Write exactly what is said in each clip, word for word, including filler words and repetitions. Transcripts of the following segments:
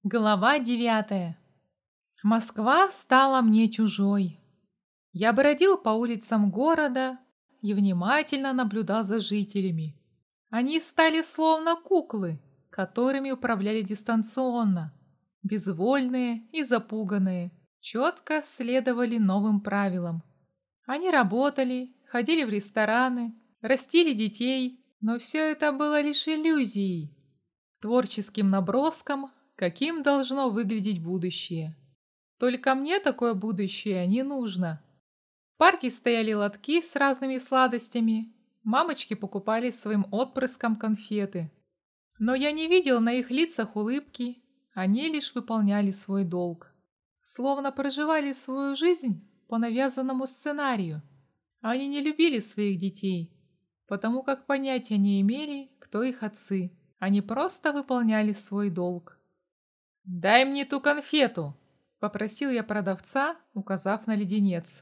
Глава девятая. Москва стала мне чужой. Я бродил по улицам города и внимательно наблюдал за жителями. Они стали словно куклы, которыми управляли дистанционно, безвольные и запуганные, четко следовали новым правилам. Они работали, ходили в рестораны, растили детей, но все это было лишь иллюзией, творческим наброском, каким должно выглядеть будущее. Только мне такое будущее не нужно. В парке стояли лотки с разными сладостями, мамочки покупали своим отпрыскам конфеты. Но я не видел на их лицах улыбки, они лишь выполняли свой долг. Словно проживали свою жизнь по навязанному сценарию. Они не любили своих детей, потому как понятия не имели, кто их отцы. Они просто выполняли свой долг. «Дай мне ту конфету!» — попросил я продавца, указав на леденец.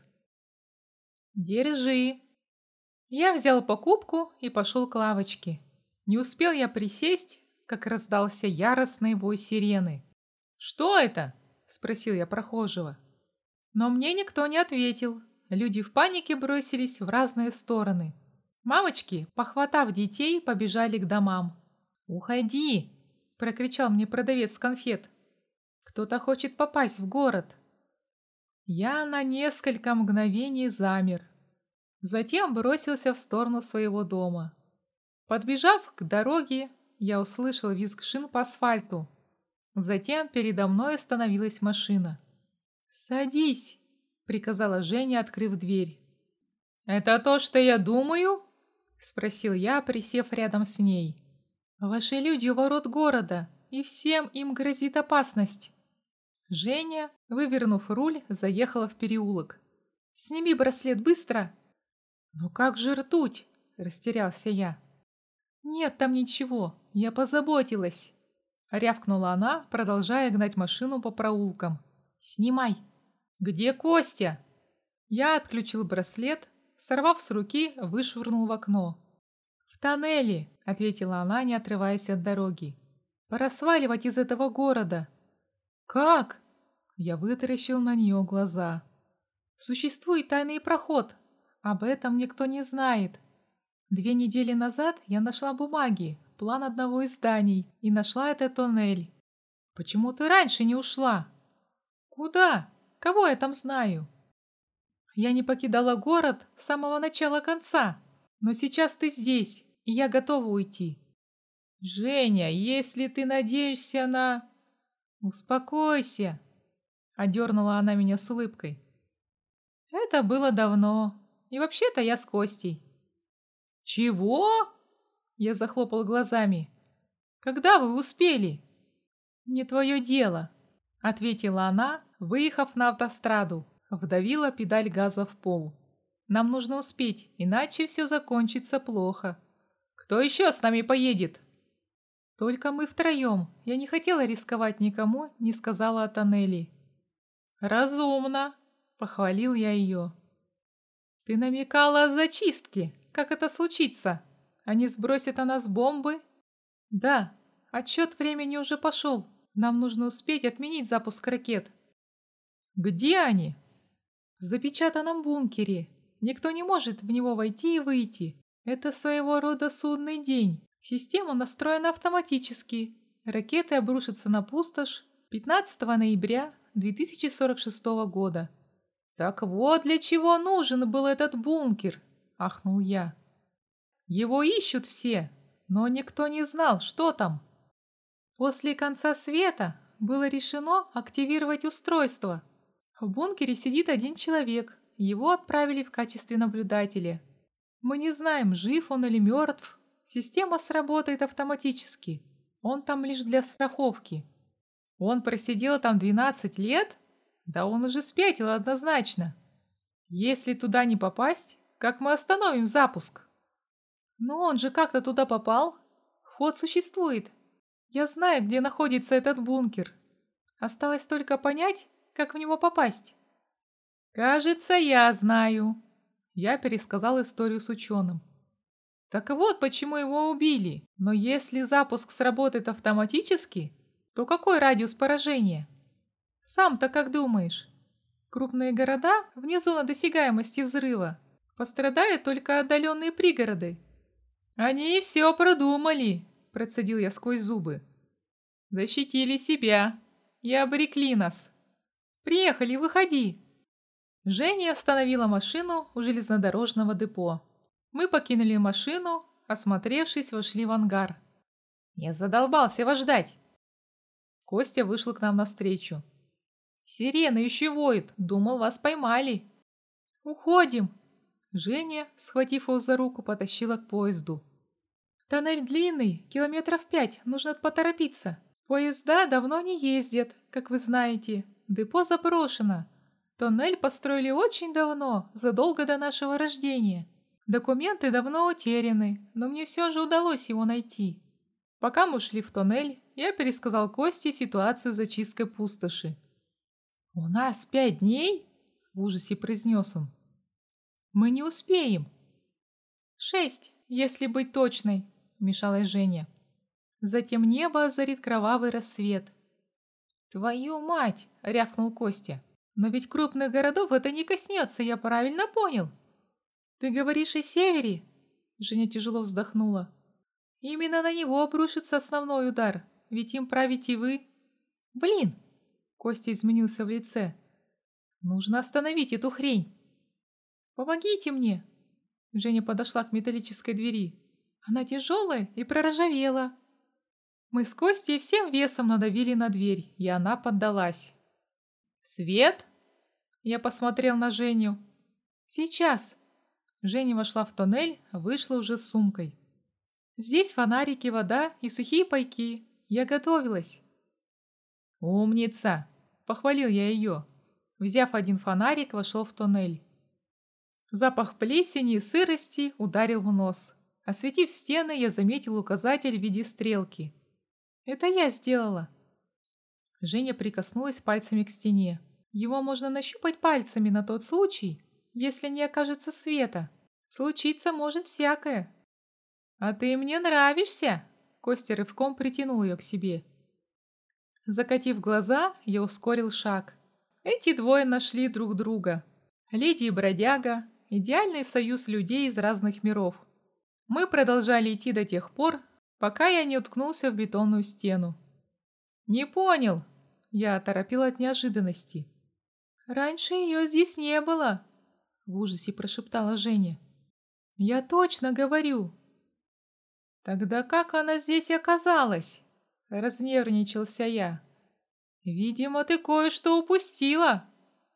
«Держи!» Я взял покупку и пошел к лавочке. Не успел я присесть, как раздался яростный вой сирены. «Что это?» — спросил я прохожего. Но мне никто не ответил. Люди в панике бросились в разные стороны. Мамочки, похватав детей, побежали к домам. «Уходи!» — прокричал мне продавец конфет. «Кто-то хочет попасть в город». Я на несколько мгновений замер. Затем бросился в сторону своего дома. Подбежав к дороге, я услышал визг шин по асфальту. Затем передо мной остановилась машина. «Садись!» — приказала Женя, открыв дверь. «Это то, что я думаю?» — спросил я, присев рядом с ней. «Ваши люди у ворот города, и всем им грозит опасность». Женя, вывернув руль, заехала в переулок. «Сними браслет быстро!» «Но как же ртуть?» – растерялся я. «Нет там ничего, я позаботилась!» – рявкнула она, продолжая гнать машину по проулкам. «Снимай!» «Где Костя?» Я отключил браслет, сорвав с руки, вышвырнул в окно. «В тоннеле!» – ответила она, не отрываясь от дороги. «Пора сваливать из этого города!» «Как?» Я вытаращил на нее глаза. «Существует тайный проход. Об этом никто не знает. Две недели назад я нашла бумаги, план одного из зданий, и нашла этот тоннель. Почему ты раньше не ушла?» «Куда? Кого я там знаю?» «Я не покидала город с самого начала конца, но сейчас ты здесь, и я готова уйти». «Женя, если ты надеешься на...» «Успокойся!» — одернула она меня с улыбкой. «Это было давно, и вообще-то я с Костей». «Чего?» — я захлопал глазами. «Когда вы успели?» «Не твое дело», — ответила она, выехав на автостраду, вдавила педаль газа в пол. «Нам нужно успеть, иначе все закончится плохо». «Кто еще с нами поедет?» «Только мы втроем. Я не хотела рисковать никому, не сказала о тоннеле». «Разумно», — похвалил я ее. «Ты намекала о зачистке. Как это случится? Они сбросят на нас бомбы?» «Да. Отсчет времени уже пошел. Нам нужно успеть отменить запуск ракет». «Где они?» «В запечатанном бункере. Никто не может в него войти и выйти. Это своего рода судный день. Система настроена автоматически. Ракеты обрушатся на пустошь пятнадцатого ноября две тысячи сорок шестого года». «Так вот для чего нужен был этот бункер!» – ахнул я. «Его ищут все, но никто не знал, что там». После конца света было решено активировать устройство. В бункере сидит один человек, его отправили в качестве наблюдателя. Мы не знаем, жив он или мертв. Система сработает автоматически. Он там лишь для страховки. Он просидел там двенадцать лет? Да он уже спятил однозначно. Если туда не попасть, как мы остановим запуск? Но он же как-то туда попал. Ход существует. Я знаю, где находится этот бункер. Осталось только понять, как в него попасть. Кажется, я знаю. Я пересказал историю с ученым. Так вот, почему его убили. Но если запуск сработает автоматически, то какой радиус поражения? Сам-то как думаешь? Крупные города вне зоны досягаемости взрыва. Пострадают только отдаленные пригороды. Они все продумали, процедил я сквозь зубы. Защитили себя и обрекли нас. Приехали, выходи. Женя остановила машину у железнодорожного депо. Мы покинули машину, осмотревшись, вошли в ангар. Я задолбался вас ждать. Костя вышел к нам навстречу. Сирена еще воет, думал, вас поймали. Уходим. Женя, схватив его за руку, потащила к поезду. Тоннель длинный, километров пять, нужно поторопиться. Поезда давно не ездят, как вы знаете. Депо заброшено. Тоннель построили очень давно, задолго до нашего рождения. Документы давно утеряны, но мне все же удалось его найти. Пока мы шли в тоннель, я пересказал Косте ситуацию с зачисткой пустоши. «У нас пять дней?» – в ужасе произнес он. «Мы не успеем». «Шесть, если быть точной», – вмешалась Женя. Затем небо озарит кровавый рассвет. «Твою мать!» – рявкнул Костя. «Но ведь крупных городов это не коснется, я правильно понял?» «Ты говоришь о севере?» Женя тяжело вздохнула. «Именно на него обрушится основной удар, ведь им правите вы». «Блин!» Костя изменился в лице. «Нужно остановить эту хрень!» «Помогите мне!» Женя подошла к металлической двери. Она тяжелая и проржавела. Мы с Костей всем весом надавили на дверь, и она поддалась. «Свет?» Я посмотрел на Женю. «Сейчас!» Женя вошла в тоннель, вышла уже с сумкой. «Здесь фонарики, вода и сухие пайки. Я готовилась». «Умница!» – похвалил я ее. Взяв один фонарик, вошел в тоннель. Запах плесени и сырости ударил в нос. Осветив стены, я заметил указатель в виде стрелки. «Это я сделала». Женя прикоснулась пальцами к стене. «Его можно нащупать пальцами на тот случай, если не окажется света. Случиться может всякое». «А ты мне нравишься!» Костя рывком притянул ее к себе. Закатив глаза, я ускорил шаг. Эти двое нашли друг друга. Леди и бродяга – идеальный союз людей из разных миров. Мы продолжали идти до тех пор, пока я не уткнулся в бетонную стену. «Не понял!» Я оторопел от неожиданности. «Раньше ее здесь не было!» В ужасе прошептала Женя. «Я точно говорю!» «Тогда как она здесь оказалась?» Разнервничался я. «Видимо, ты кое-что упустила!»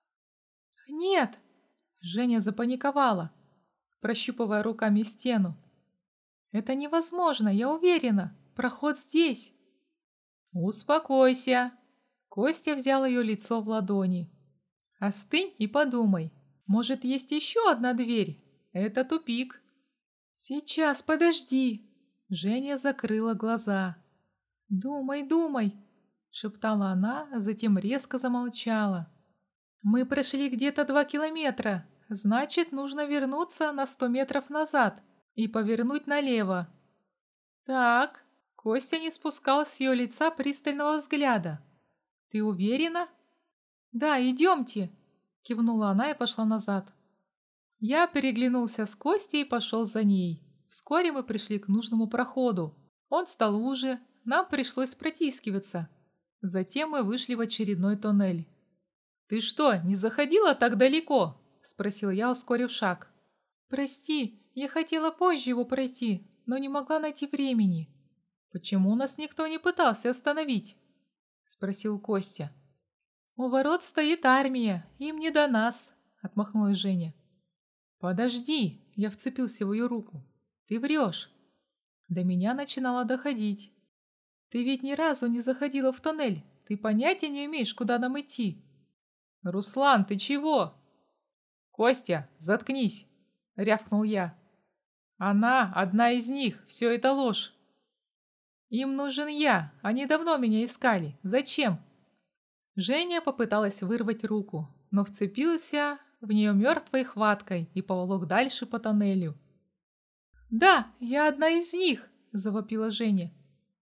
«Нет!» Женя запаниковала, прощупывая руками стену. «Это невозможно, я уверена. Проход здесь». «Успокойся!» Костя взял ее лицо в ладони. «Остынь и подумай. Может, есть еще одна дверь? Это тупик». «Сейчас, подожди!» Женя закрыла глаза. «Думай, думай!» Шептала она, а затем резко замолчала. «Мы прошли где-то два километра. Значит, нужно вернуться на сто метров назад и повернуть налево». «Так...» Костя не спускал с ее лица пристального взгляда. «Ты уверена?» «Да, идемте!» Кивнула она и пошла назад. Я переглянулся с Костей и пошел за ней. Вскоре мы пришли к нужному проходу. Он стал уже, нам пришлось протискиваться. Затем мы вышли в очередной тоннель. «Ты что, не заходила так далеко?» – спросил я, ускорив шаг. «Прости, я хотела позже его пройти, но не могла найти времени». «Почему нас никто не пытался остановить?» – спросил Костя. «У ворот стоит армия, им не до нас», – отмахнулась Женя. «Подожди», – я вцепился в ее руку. «Ты врешь». До меня начинало доходить. «Ты ведь ни разу не заходила в тоннель, ты понятия не имеешь, куда нам идти». «Руслан, ты чего?» «Костя, заткнись», – рявкнул я. «Она одна из них, все это ложь». «Им нужен я, они давно меня искали. Зачем?» Женя попыталась вырвать руку, но вцепился в нее мертвой хваткой и поволок дальше по тоннелю. «Да, я одна из них!» – завопила Женя.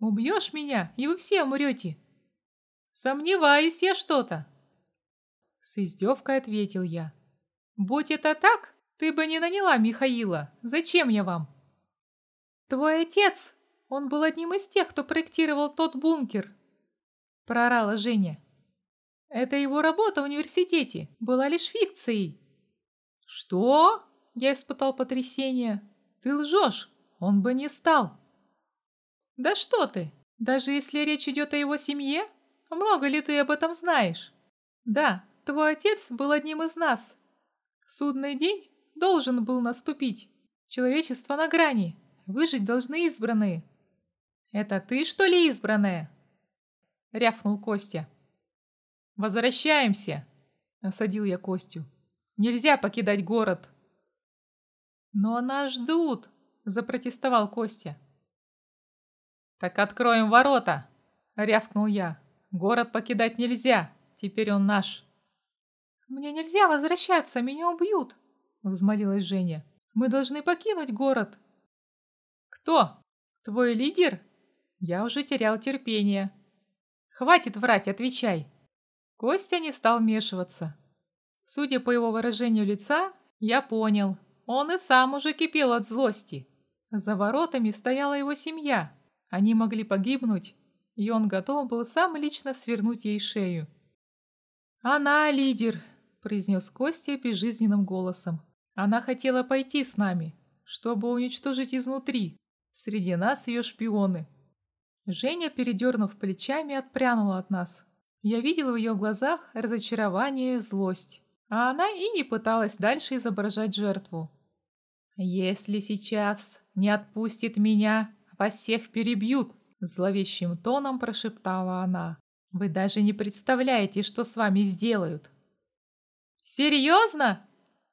Убьешь меня, и вы все умрете. Сомневаюсь я что-то. С издевкой ответил я. Будь это так, ты бы не наняла Михаила. Зачем я вам? Твой отец, он был одним из тех, кто проектировал тот бункер. Проорала Женя. Это его работа в университете была лишь фикцией. Что? Я испытал потрясение. Ты лжешь, он бы не стал. Да что ты, даже если речь идет о его семье? Много ли ты об этом знаешь? Да, твой отец был одним из нас. Судный день должен был наступить. Человечество на грани. Выжить должны избранные. Это ты, что ли, избранная? Рявкнул Костя. Возвращаемся, осадил я Костю. Нельзя покидать город. Но нас ждут, запротестовал Костя. Так откроем ворота, рявкнул я. Город покидать нельзя, теперь он наш. Мне нельзя возвращаться, меня убьют, взмолилась Женя. Мы должны покинуть город. Кто? Твой лидер? Я уже терял терпение. Хватит врать, отвечай. Костя не стал вмешиваться. Судя по его выражению лица, я понял, он и сам уже кипел от злости. За воротами стояла его семья. Они могли погибнуть, и он готов был сам лично свернуть ей шею. «Она лидер», — произнес Костя безжизненным голосом. «Она хотела пойти с нами, чтобы уничтожить изнутри. Среди нас ее шпионы». Женя, передернув плечами, отпрянула от нас. Я видел в ее глазах разочарование и злость, а она и не пыталась дальше изображать жертву. «Если сейчас не отпустит меня, вас всех перебьют», — зловещим тоном прошептала она. «Вы даже не представляете, что с вами сделают». «Серьезно?»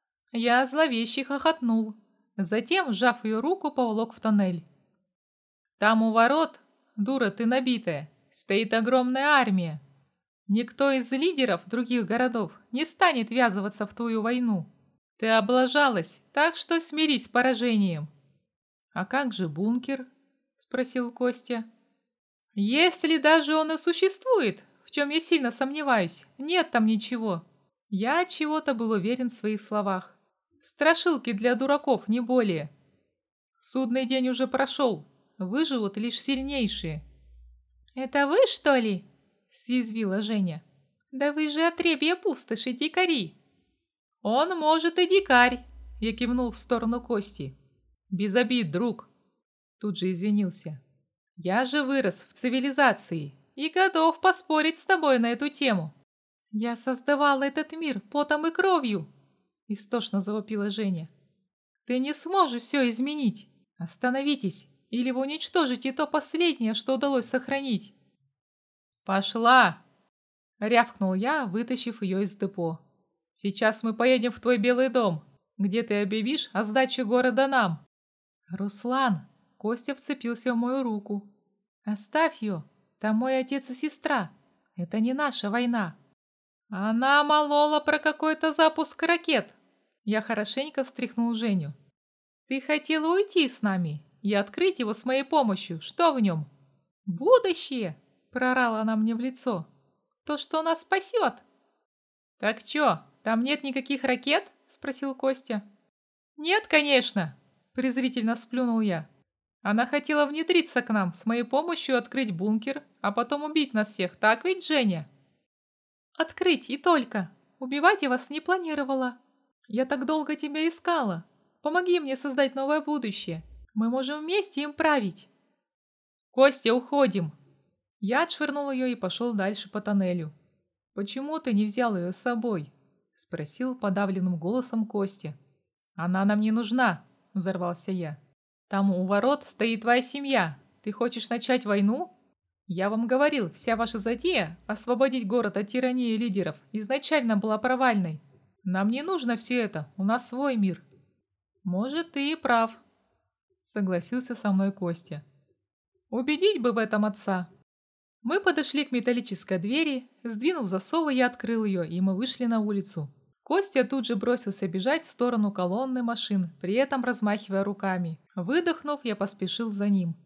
Я зловеще хохотнул, затем, сжав ее руку, поволок в тоннель. «Там у ворот, дура ты набитая, стоит огромная армия. Никто из лидеров других городов не станет ввязываться в твою войну. Ты облажалась, так что смирись с поражением». «А как же бункер?» — спросил Костя. «Если даже он и существует, в чем я сильно сомневаюсь, нет там ничего». Я чего-то был уверен в своих словах. Страшилки для дураков, не более. Судный день уже прошел, выживут лишь сильнейшие. «Это вы, что ли?» — съязвила Женя. «Да вы же отребье пустоши, дикари!» «Он, может, и дикарь!» — я кивнул в сторону Кости. «Без обид, друг!» Тут же извинился. «Я же вырос в цивилизации и готов поспорить с тобой на эту тему!» «Я создавала этот мир потом и кровью!» — истошно завопила Женя. «Ты не сможешь все изменить! Остановитесь, или вы уничтожите то последнее, что удалось сохранить!» «Пошла!» — рявкнул я, вытащив ее из депо. «Сейчас мы поедем в твой Белый дом, где ты объявишь о сдаче города нам!» «Руслан!» — Костя вцепился в мою руку. «Оставь ее! Там мой отец и сестра! Это не наша война!» «Она молола про какой-то запуск ракет!» Я хорошенько встряхнул Женю. «Ты хотела уйти с нами и открыть его с моей помощью. Что в нем?» «Будущее!» — проорала она мне в лицо. «То, что нас спасет!» «Так чё, там нет никаких ракет?» — спросил Костя. «Нет, конечно!» — презрительно сплюнул я. «Она хотела внедриться к нам, с моей помощью открыть бункер, а потом убить нас всех, так ведь, Женя?» «Открыть и только. Убивать я вас не планировала. Я так долго тебя искала. Помоги мне создать новое будущее. Мы можем вместе им править». «Костя, уходим!» Я отшвырнул ее и пошел дальше по тоннелю. «Почему ты не взял ее с собой?» — спросил подавленным голосом Костя. «Она нам не нужна!» — взорвался я. «Там у ворот стоит твоя семья. Ты хочешь начать войну?» «Я вам говорил, вся ваша затея освободить город от тирании лидеров изначально была провальной. Нам не нужно все это, у нас свой мир». «Может, ты и прав», — согласился со мной Костя. «Убедить бы в этом отца». Мы подошли к металлической двери, сдвинув засовы, я открыл ее, и мы вышли на улицу. Костя тут же бросился бежать в сторону колонны машин, при этом размахивая руками. Выдохнув, я поспешил за ним.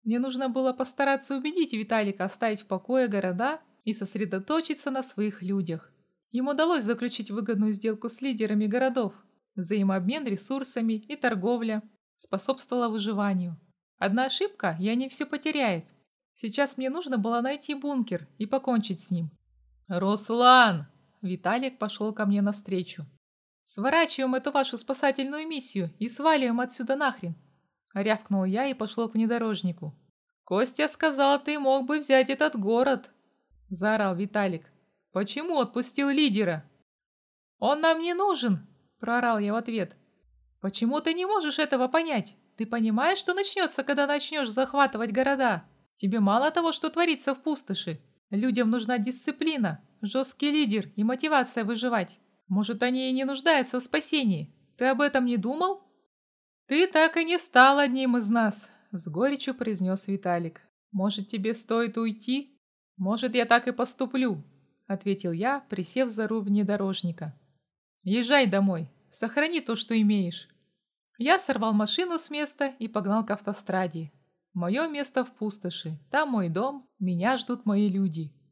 Мне нужно было постараться убедить Виталика оставить в покое города и сосредоточиться на своих людях. Им удалось заключить выгодную сделку с лидерами городов. Взаимообмен ресурсами и торговля способствовала выживанию. Одна ошибка, и они все потеряют. Сейчас мне нужно было найти бункер и покончить с ним. «Руслан!» Виталик пошел ко мне навстречу. «Сворачиваем эту вашу спасательную миссию и сваливаем отсюда нахрен!» Рявкнул я и пошел к внедорожнику. «Костя сказал, ты мог бы взять этот город!» Заорал Виталик. «Почему отпустил лидера?» «Он нам не нужен!» Проорал я в ответ. «Почему ты не можешь этого понять? Ты понимаешь, что начнется, когда начнешь захватывать города? Тебе мало того, что творится в пустоши. Людям нужна дисциплина, жесткий лидер и мотивация выживать. Может, они и не нуждаются в спасении. Ты об этом не думал?» «Ты так и не стал одним из нас», — с горечью произнес Виталик. «Может, тебе стоит уйти?» «Может, я так и поступлю», — ответил я, присев за руль внедорожника. «Езжай домой, сохрани то, что имеешь». Я сорвал машину с места и погнал к автостраде. Мое место в пустоши, там мой дом, меня ждут мои люди.